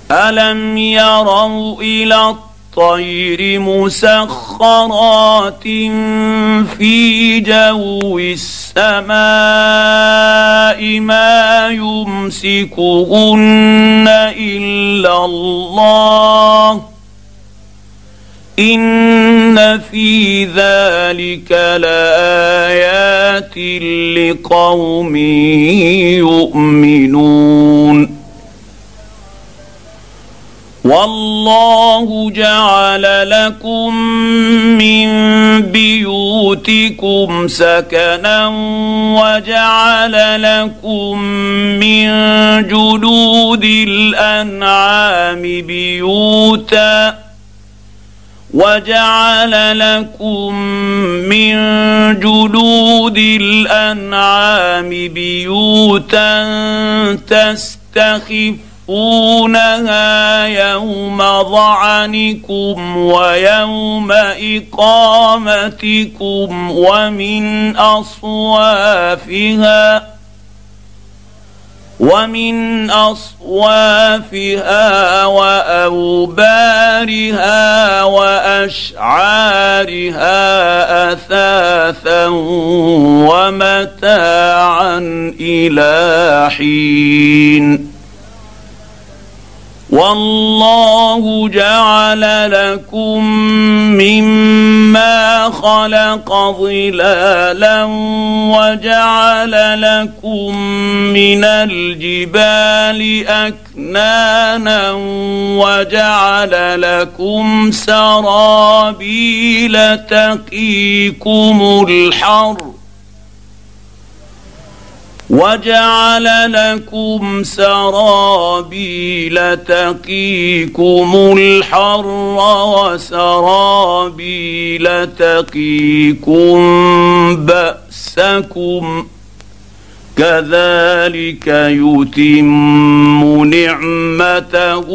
ألم يروا إلى الطير مسخرات في جو السماء ما يمسكهن إلا الله إن في ذلك لآيات لقوم يؤمنون والله جعل لكم من بيوتكم سكنا وجعل لكم من جلود الأنعام بيوتا تستخفونها يوم ظعنكم ويوم إقامتكم ومن أصوافها وأوبارها وأشعارها أثاثا ومتاعا إلى حين والله جعل لكم مما خلق ظلالا وجعل لكم من الجبال أكنانا وجعل لكم سرابيل تقيكم الحر وسرابيل تقيكم بأسكم كذلك يتم نعمته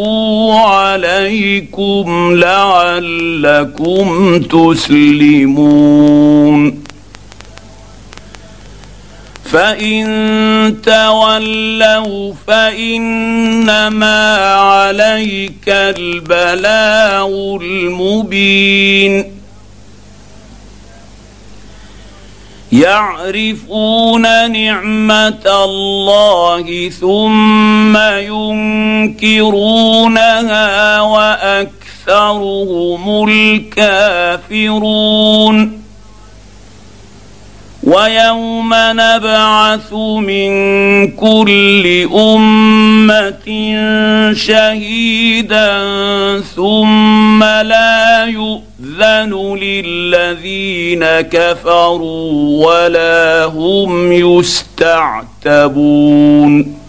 عليكم لعلكم تسلمون فإن تولوا فإنما عليك البلاغ المبين يعرفون نعمة الله ثم ينكرونها وأكثرهم الكافرون ويوم نبعث من كل أمة شهيدا ثم لا يؤذن للذين كفروا ولا هم يستعتبون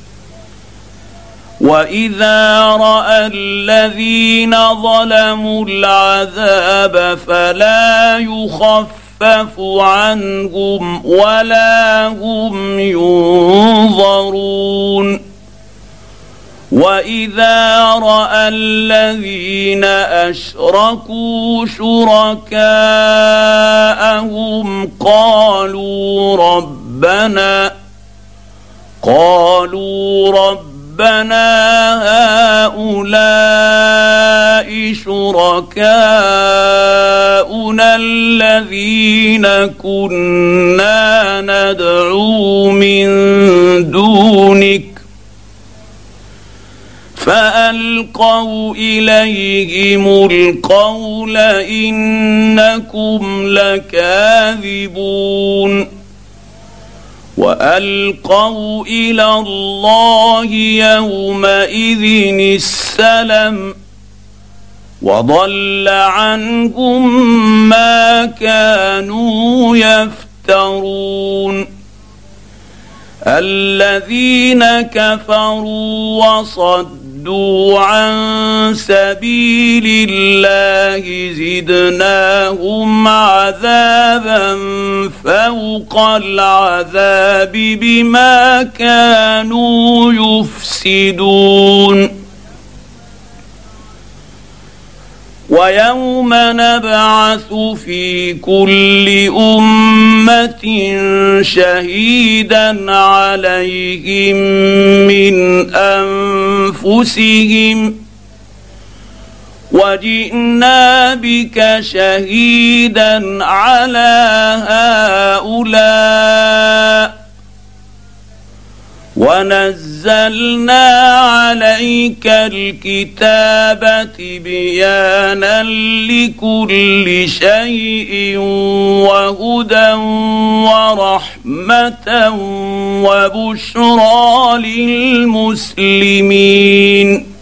وإذا رأى الذين ظلموا العذاب فلا يخفف عنهم ولا هم ينظرون وإذا رأى الذين أشركوا شركاءهم قالوا ربنا هؤلاء شركاؤنا الذين كنا ندعو من دونك فألقوا إليهم القول إنكم لكاذبون وألقوا إلى الله يومئذ السلم وضل عنهم ما كانوا يفترون الذين كفروا وصدوا عن سبيل الله زدناهم عذابا فوق العذاب بما كانوا يفسدون ويوم نبعث في كل أمة شهيدا عليهم من انفسهم وجئنا بك شهيدا على هؤلاء ونزلنا عليك الكتاب تبيانا لكل شيء وهدى ورحمة وبشرى للمسلمين.